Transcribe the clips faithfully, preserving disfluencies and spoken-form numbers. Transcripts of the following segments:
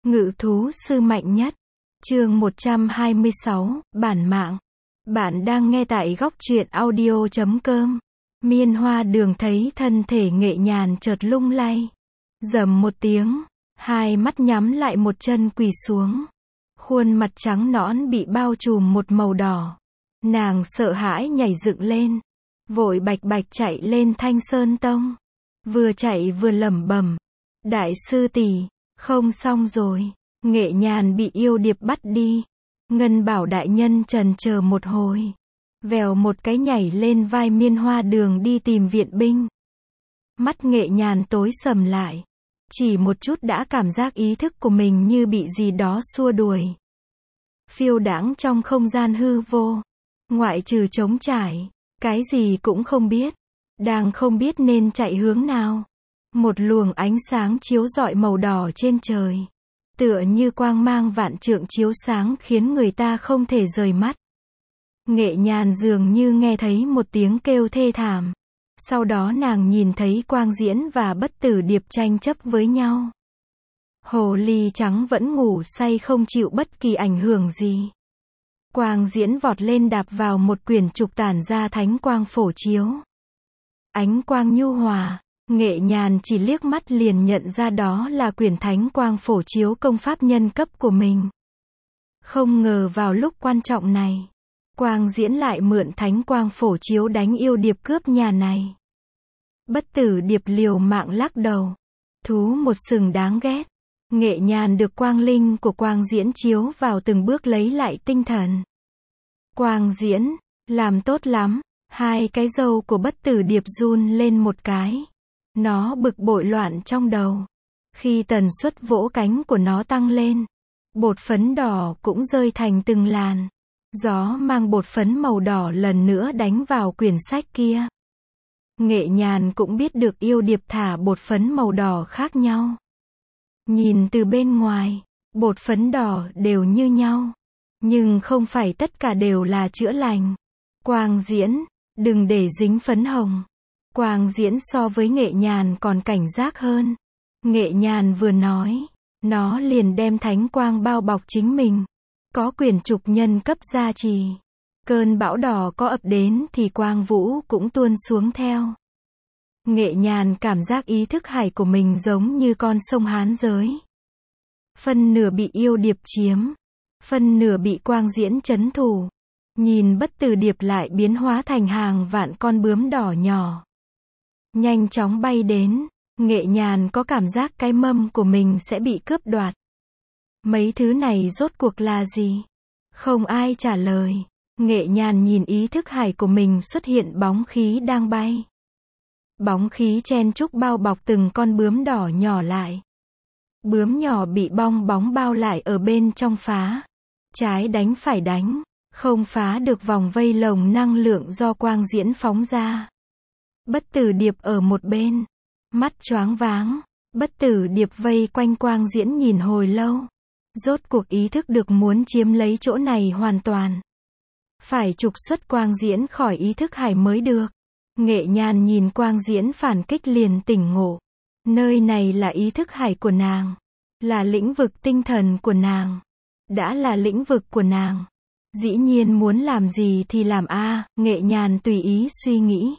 Ngự thú sư mạnh nhất. Chương một trăm hai mươi sáu, bản mạng. Bạn đang nghe tại góc truyện audio chấm com. Miên Hoa Đường thấy thân thể Nghệ Nhàn chợt lung lay. Rầm một tiếng, hai mắt nhắm lại, một chân quỳ xuống. Khuôn mặt trắng nõn bị bao trùm một màu đỏ. Nàng sợ hãi nhảy dựng lên, vội bạch bạch chạy lên Thanh Sơn Tông. Vừa chạy vừa lẩm bẩm, đại sư tỷ, không xong rồi, Nghệ Nhàn bị yêu điệp bắt đi. Ngân Bảo đại nhân trần chờ một hồi, vèo một cái nhảy lên vai Miên Hoa Đường đi tìm viện binh. Mắt Nghệ Nhàn tối sầm lại, chỉ một chút đã cảm giác ý thức của mình như bị gì đó xua đuổi. Phiêu đãng trong không gian hư vô, ngoại trừ trống trải, cái gì cũng không biết, đang không biết nên chạy hướng nào. Một luồng ánh sáng chiếu rọi màu đỏ trên trời, tựa như quang mang vạn trượng chiếu sáng khiến người ta không thể rời mắt. Nghệ Nhàn dường như nghe thấy một tiếng kêu thê thảm. Sau đó nàng nhìn thấy Quang Diễn và Bất Tử Điệp tranh chấp với nhau. Hồ ly trắng vẫn ngủ say không chịu bất kỳ ảnh hưởng gì. Quang Diễn vọt lên đạp vào một quyển trục tản ra thánh quang phổ chiếu. Ánh quang nhu hòa, Nghệ Nhàn chỉ liếc mắt liền nhận ra đó là quyển thánh quang phổ chiếu công pháp nhân cấp của mình. Không ngờ vào lúc quan trọng này, Quang Diễn lại mượn thánh quang phổ chiếu đánh yêu điệp cướp nhà này. Bất Tử Điệp liều mạng lắc đầu. Thú một sừng đáng ghét. Nghệ Nhàn được quang linh của Quang Diễn chiếu vào từng bước lấy lại tinh thần. Quang Diễn, làm tốt lắm. Hai cái râu của Bất Tử Điệp run lên một cái. Nó bực bội loạn trong đầu. Khi tần suất vỗ cánh của nó tăng lên, bột phấn đỏ cũng rơi thành từng làn. Gió mang bột phấn màu đỏ lần nữa đánh vào quyển sách kia. Nghệ Nhàn cũng biết được yêu điệp thả bột phấn màu đỏ khác nhau. Nhìn từ bên ngoài, bột phấn đỏ đều như nhau. Nhưng không phải tất cả đều là chữa lành. Quang Diễn, đừng để dính phấn hồng. Quang Diễn so với Nghệ Nhàn còn cảnh giác hơn. Nghệ Nhàn vừa nói, nó liền đem thánh quang bao bọc chính mình. Có quyển trục nhân cấp gia trì. Cơn bão đỏ có ập đến thì quang vũ cũng tuôn xuống theo. Nghệ Nhàn cảm giác ý thức hải của mình giống như con sông Hán giới. Phân nửa bị yêu điệp chiếm, phân nửa bị Quang Diễn trấn thủ. Nhìn Bất Tử Điệp lại biến hóa thành hàng vạn con bướm đỏ nhỏ. Nhanh chóng bay đến, Nghệ Nhàn có cảm giác cái mâm của mình sẽ bị cướp đoạt. Mấy thứ này rốt cuộc là gì? Không ai trả lời. Nghệ Nhàn nhìn ý thức hải của mình xuất hiện bóng khí đang bay. Bóng khí chen chúc bao bọc từng con bướm đỏ nhỏ lại. Bướm nhỏ bị bong bóng bao lại ở bên trong phá. Trái đánh phải đánh, không phá được vòng vây lồng năng lượng do Quang Diễn phóng ra. Bất Tử Điệp ở một bên, mắt choáng váng. Bất Tử Điệp vây quanh Quang Diễn nhìn hồi lâu. Rốt cuộc ý thức được muốn chiếm lấy chỗ này hoàn toàn. Phải trục xuất Quang Diễn khỏi ý thức hải mới được. Nghệ Nhàn nhìn Quang Diễn phản kích liền tỉnh ngộ. Nơi này là ý thức hải của nàng. Là lĩnh vực tinh thần của nàng. Đã là lĩnh vực của nàng. Dĩ nhiên muốn làm gì thì làm a. Nghệ Nhàn tùy ý suy nghĩ.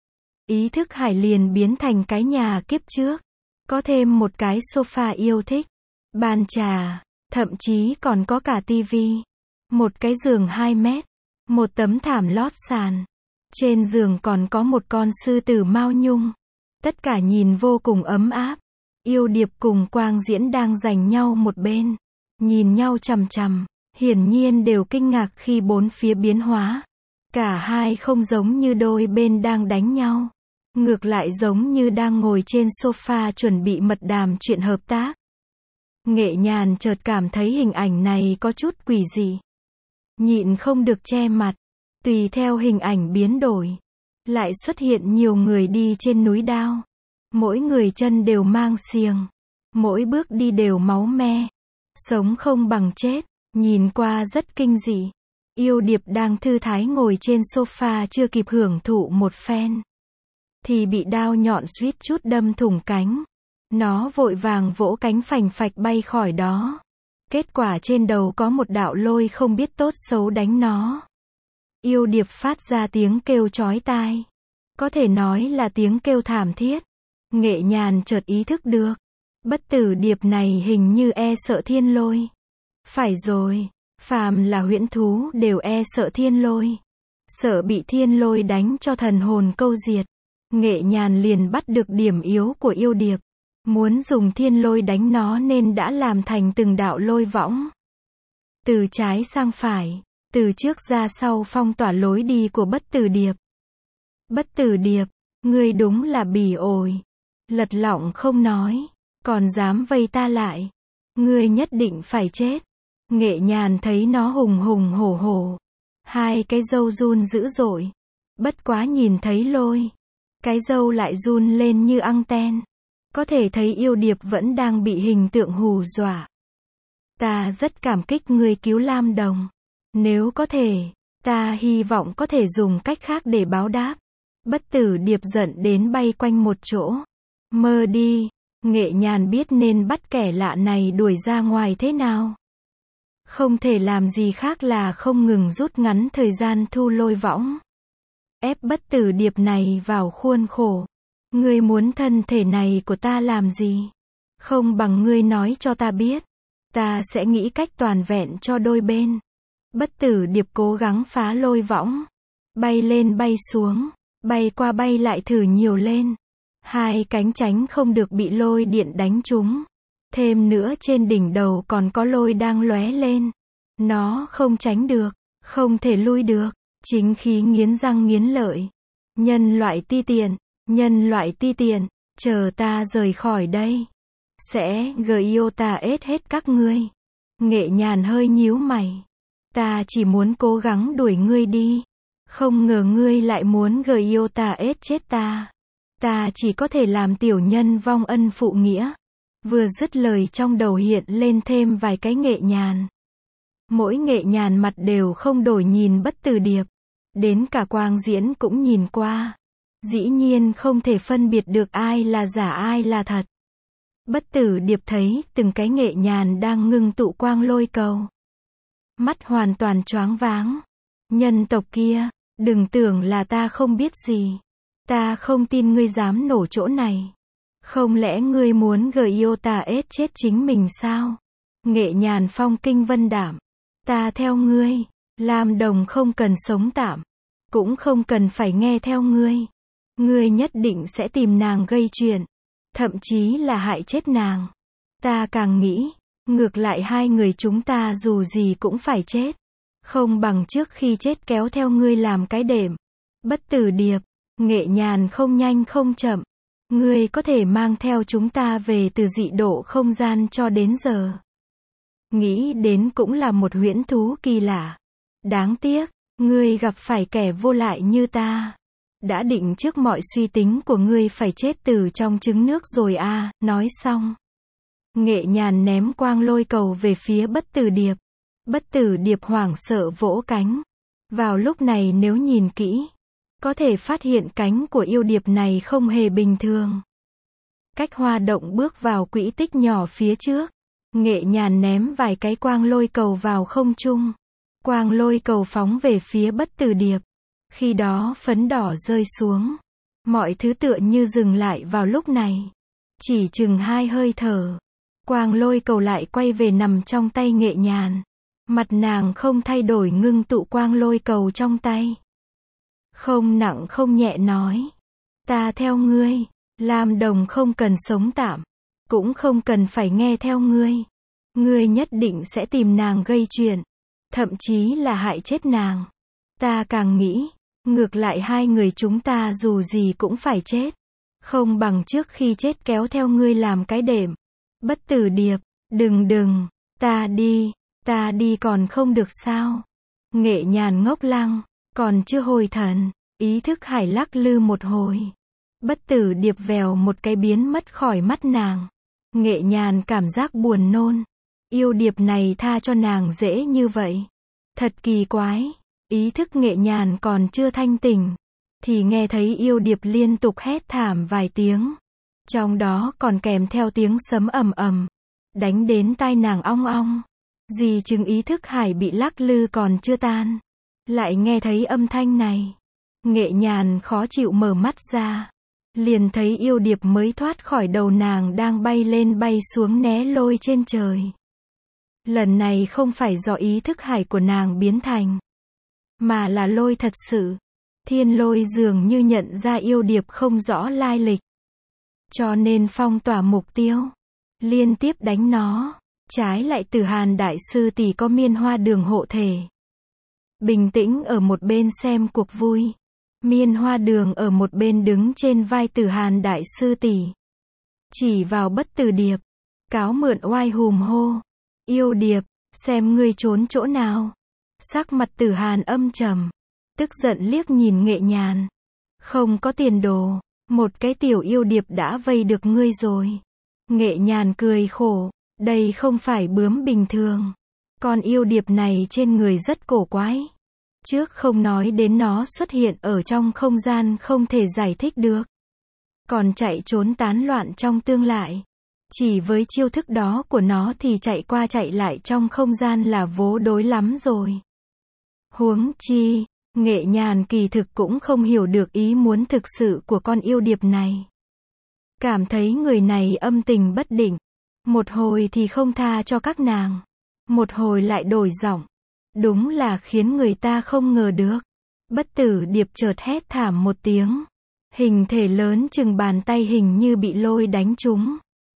Ý thức hải liền biến thành cái nhà kiếp trước. Có thêm một cái sofa yêu thích. Bàn trà. Thậm chí còn có cả tivi. Một cái giường hai mét. Một tấm thảm lót sàn. Trên giường còn có một con sư tử mao nhung. Tất cả nhìn vô cùng ấm áp. Yêu điệp cùng Quang Diễn đang giành nhau một bên. Nhìn nhau chằm chằm. Hiển nhiên đều kinh ngạc khi bốn phía biến hóa. Cả hai không giống như đôi bên đang đánh nhau. Ngược lại giống như đang ngồi trên sofa chuẩn bị mật đàm chuyện hợp tác. Nghệ Nhàn chợt cảm thấy hình ảnh này có chút quỷ dị. Nhịn không được che mặt. Tùy theo hình ảnh biến đổi, lại xuất hiện nhiều người đi trên núi đao. Mỗi người chân đều mang xiềng. Mỗi bước đi đều máu me. Sống không bằng chết. Nhìn qua rất kinh dị. Yêu điệp đang thư thái ngồi trên sofa chưa kịp hưởng thụ một phen. Thì bị đao nhọn suýt chút đâm thủng cánh. Nó vội vàng vỗ cánh phành phạch bay khỏi đó. Kết quả trên đầu có một đạo lôi không biết tốt xấu đánh nó. Yêu điệp phát ra tiếng kêu chói tai. Có thể nói là tiếng kêu thảm thiết. Nghệ Nhàn chợt ý thức được. Bất tử điệp này hình như e sợ thiên lôi. Phải rồi, phàm là huyễn thú đều e sợ thiên lôi. Sợ bị thiên lôi đánh cho thần hồn câu diệt. Nghệ Nhàn liền bắt được điểm yếu của yêu điệp. Muốn dùng thiên lôi đánh nó nên đã làm thành từng đạo lôi võng. Từ trái sang phải, từ trước ra sau phong tỏa lối đi của bất tử điệp. Bất tử điệp, ngươi đúng là bỉ ổi. Lật lọng không nói, còn dám vây ta lại. Ngươi nhất định phải chết. Nghệ Nhàn thấy nó hùng hùng hổ hổ. Hai cái râu run dữ dội. Bất quá nhìn thấy lôi. Cái râu lại run lên như anten. Có thể thấy yêu điệp vẫn đang bị hình tượng hù dọa. Ta rất cảm kích ngươi cứu Lam Đồng. Nếu có thể, ta hy vọng có thể dùng cách khác để báo đáp. Bất tử điệp giận đến bay quanh một chỗ. Mơ đi, Nghệ Nhàn biết nên bắt kẻ lạ này đuổi ra ngoài thế nào. Không thể làm gì khác là không ngừng rút ngắn thời gian thu lôi võng. Ép bất tử điệp này vào khuôn khổ. Ngươi muốn thân thể này của ta làm gì? Không bằng ngươi nói cho ta biết. Ta sẽ nghĩ cách toàn vẹn cho đôi bên. Bất tử điệp cố gắng phá lôi võng. Bay lên bay xuống. Bay qua bay lại thử nhiều lên. Hai cánh tránh không được bị lôi điện đánh trúng. Thêm nữa trên đỉnh đầu còn có lôi đang lóe lên. Nó không tránh được. Không thể lui được. Chính khí nghiến răng nghiến lợi. Nhân loại ti tiện. Nhân loại ti tiện. Chờ ta rời khỏi đây. Sẽ gio ta ết hết các ngươi. Nghệ Nhàn hơi nhíu mày. Ta chỉ muốn cố gắng đuổi ngươi đi. Không ngờ ngươi lại muốn gio ta ết chết ta. Ta chỉ có thể làm tiểu nhân vong ân phụ nghĩa. Vừa dứt lời trong đầu hiện lên thêm vài cái Nghệ Nhàn. Mỗi Nghệ Nhàn mặt đều không đổi nhìn bất tử điệp. Đến cả Quang Diễn cũng nhìn qua. Dĩ nhiên không thể phân biệt được ai là giả ai là thật. Bất tử điệp thấy từng cái Nghệ Nhàn đang ngưng tụ quang lôi cầu. Mắt hoàn toàn choáng váng. Nhân tộc kia, đừng tưởng là ta không biết gì. Ta không tin ngươi dám nổ chỗ này. Không lẽ ngươi muốn gio ta ết chết chính mình sao? Nghệ Nhàn phong kinh vân đảm. Ta theo ngươi. Lam Đồng không cần sống tạm. Cũng không cần phải nghe theo ngươi. Ngươi nhất định sẽ tìm nàng gây chuyện. Thậm chí là hại chết nàng. Ta càng nghĩ. Ngược lại hai người chúng ta dù gì cũng phải chết. Không bằng trước khi chết kéo theo ngươi làm cái đệm. Bất tử điệp. Nghệ Nhàn không nhanh không chậm. Ngươi có thể mang theo chúng ta về từ dị độ không gian cho đến giờ. Nghĩ đến cũng là một huyễn thú kỳ lạ. Đáng tiếc, ngươi gặp phải kẻ vô lại như ta. Đã định trước mọi suy tính của ngươi phải chết từ trong trứng nước rồi à, nói xong. Nghệ Nhàn ném quang lôi cầu về phía bất tử điệp. Bất tử điệp hoảng sợ vỗ cánh. Vào lúc này nếu nhìn kỹ, có thể phát hiện cánh của yêu điệp này không hề bình thường. Cách hoa động bước vào quỹ tích nhỏ phía trước. Nghệ Nhàn ném vài cái quang lôi cầu vào không trung. Quang lôi cầu phóng về phía bất tử điệp. Khi đó phấn đỏ rơi xuống. Mọi thứ tựa như dừng lại vào lúc này. Chỉ chừng hai hơi thở. Quang lôi cầu lại quay về nằm trong tay Nghệ Nhàn. Mặt nàng không thay đổi ngưng tụ quang lôi cầu trong tay. Không nặng không nhẹ nói. Ta theo ngươi. Lam Đồng không cần sống tạm. Cũng không cần phải nghe theo ngươi. Ngươi nhất định sẽ tìm nàng gây chuyện. Thậm chí là hại chết nàng. Ta càng nghĩ. Ngược lại hai người chúng ta dù gì cũng phải chết. Không bằng trước khi chết kéo theo ngươi làm cái đệm. Bất tử điệp. Đừng đừng. Ta đi. Ta đi còn không được sao. Nghệ Nhàn ngốc lăng. Còn chưa hồi thần. Ý thức hải lắc lư một hồi. Bất tử điệp vèo một cái biến mất khỏi mắt nàng. Nghệ Nhàn cảm giác buồn nôn. Yêu điệp này tha cho nàng dễ như vậy. Thật kỳ quái. Ý thức Nghệ Nhàn còn chưa thanh tỉnh. Thì nghe thấy yêu điệp liên tục hét thảm vài tiếng. Trong đó còn kèm theo tiếng sấm ầm ầm. Đánh đến tai nàng ong ong. Di chứng ý thức hải bị lắc lư còn chưa tan. Lại nghe thấy âm thanh này. Nghệ Nhàn khó chịu mở mắt ra. Liền thấy yêu điệp mới thoát khỏi đầu nàng đang bay lên bay xuống né lôi trên trời. Lần này không phải do ý thức hải của nàng biến thành, mà là lôi thật sự. Thiên lôi dường như nhận ra yêu điệp không rõ lai lịch, cho nên phong tỏa mục tiêu, liên tiếp đánh nó. Trái lại Tử Hàn đại sư tỷ có Miên Hoa Đường hộ thể, bình tĩnh ở một bên xem cuộc vui. Miên Hoa Đường ở một bên đứng trên vai Tử Hàn đại sư tỷ, chỉ vào Bất Tử Điệp, cáo mượn oai hùm hô: "Yêu điệp, xem ngươi trốn chỗ nào?" Sắc mặt Tử Hàn âm trầm, tức giận liếc nhìn Nghệ Nhàn. "Không có tiền đồ, một cái tiểu yêu điệp đã vây được ngươi rồi." Nghệ Nhàn cười khổ, đây không phải bướm bình thường. Con yêu điệp này trên người rất cổ quái. Trước không nói đến nó xuất hiện ở trong không gian không thể giải thích được, còn chạy trốn tán loạn trong tương lại. Chỉ với chiêu thức đó của nó thì chạy qua chạy lại trong không gian là vố đối lắm rồi. Huống chi, Nghệ Nhàn kỳ thực cũng không hiểu được ý muốn thực sự của con yêu điệp này. Cảm thấy người này âm tình bất định. Một hồi thì không tha cho các nàng, một hồi lại đổi giọng. Đúng là khiến người ta không ngờ được. Bất Tử Điệp chợt hét thảm một tiếng. Hình thể lớn chừng bàn tay hình như bị lôi đánh trúng,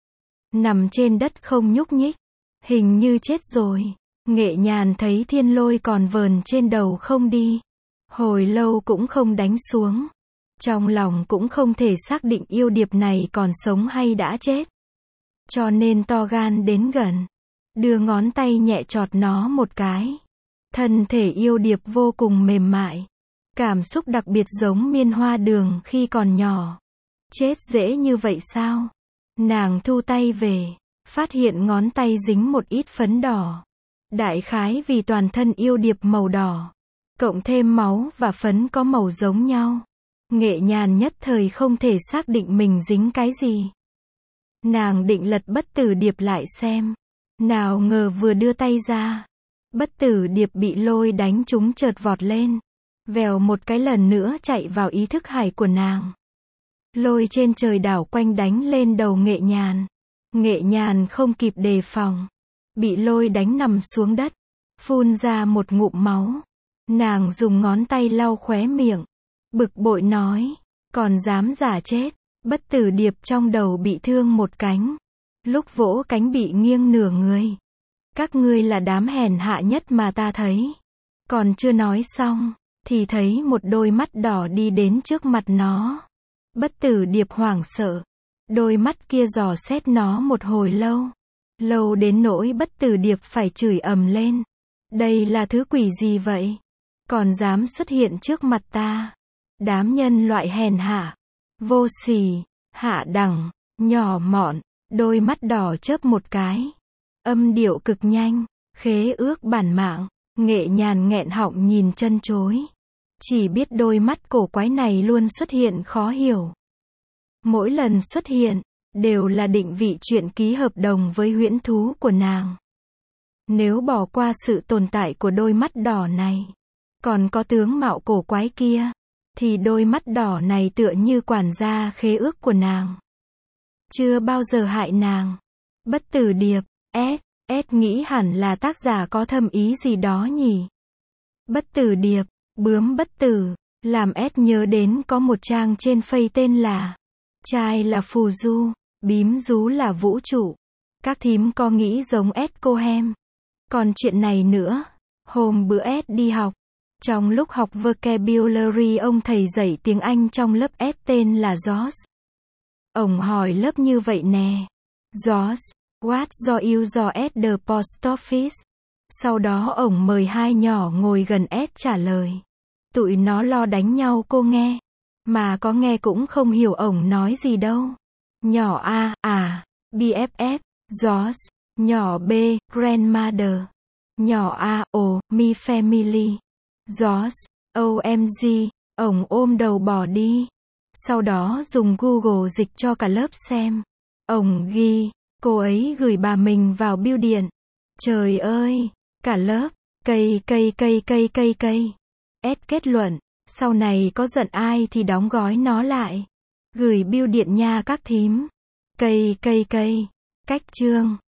nằm trên đất không nhúc nhích, hình như chết rồi. Nghệ Nhàn thấy thiên lôi còn vờn trên đầu không đi, hồi lâu cũng không đánh xuống. Trong lòng cũng không thể xác định yêu điệp này còn sống hay đã chết, cho nên to gan đến gần, đưa ngón tay nhẹ chọt nó một cái. Thân thể yêu điệp vô cùng mềm mại, cảm xúc đặc biệt giống Miên Hoa Đường khi còn nhỏ. Chết dễ như vậy sao? Nàng thu tay về, phát hiện ngón tay dính một ít phấn đỏ. Đại khái vì toàn thân yêu điệp màu đỏ, cộng thêm máu và phấn có màu giống nhau. Nghệ Nhàn nhất thời không thể xác định mình dính cái gì. Nàng định lật Bất Tử Điệp lại xem. Nào ngờ vừa đưa tay ra, Bất Tử Điệp bị lôi đánh trúng chợt vọt lên, vèo một cái lần nữa chạy vào ý thức hải của nàng. Lôi trên trời đảo quanh đánh lên đầu Nghệ Nhàn. Nghệ Nhàn không kịp đề phòng, bị lôi đánh nằm xuống đất, phun ra một ngụm máu. Nàng dùng ngón tay lau khóe miệng, bực bội nói: "Còn dám giả chết." Bất Tử Điệp trong đầu bị thương một cánh, lúc vỗ cánh bị nghiêng nửa người. "Các ngươi là đám hèn hạ nhất mà ta thấy." Còn chưa nói xong, thì thấy một đôi mắt đỏ đi đến trước mặt nó. Bất Tử Điệp hoảng sợ, đôi mắt kia dò xét nó một hồi lâu, lâu đến nỗi Bất Tử Điệp phải chửi ầm lên: "Đây là thứ quỷ gì vậy? Còn dám xuất hiện trước mặt ta? Đám nhân loại hèn hạ, vô sỉ, hạ đẳng, nhỏ mọn." Đôi mắt đỏ chớp một cái, âm điệu cực nhanh: "Khế ước bản mạng." Nghệ Nhàn nghẹn họng nhìn chân chối, chỉ biết đôi mắt cổ quái này luôn xuất hiện khó hiểu. Mỗi lần xuất hiện, đều là định vị chuyện ký hợp đồng với huyễn thú của nàng. Nếu bỏ qua sự tồn tại của đôi mắt đỏ này, còn có tướng mạo cổ quái kia, thì đôi mắt đỏ này tựa như quản gia khế ước của nàng, chưa bao giờ hại nàng. Bất Tử Điệp, S, S nghĩ hẳn là tác giả có thâm ý gì đó nhỉ. Bất Tử Điệp, bướm bất tử, làm S nhớ đến có một trang trên Face tên là trai là phù du, bím rú là vũ trụ. Các thím có nghĩ giống S cô hem. Còn chuyện này nữa, hôm bữa S đi học, trong lúc học vocabulary ông thầy dạy tiếng Anh trong lớp S tên là George. Ông hỏi lớp như vậy nè: "George, what do you do at the post office?" Sau đó ông mời hai nhỏ ngồi gần S trả lời. Tụi nó lo đánh nhau cô nghe, mà có nghe cũng không hiểu ổng nói gì đâu. Nhỏ A, à, bê ép ép, George. Nhỏ B, grandmother. Nhỏ A, ồ, me family. George, o em giê, ổng ôm đầu bỏ đi. Sau đó dùng Google dịch cho cả lớp xem. Ổng ghi, cô ấy gửi bà mình vào bưu điện. Trời ơi, cả lớp, cây cây cây cây cây cây. S kết luận, sau này có giận ai thì đóng gói nó lại. Gửi bưu điện nha các thím. Cây cây cây. Cách chương.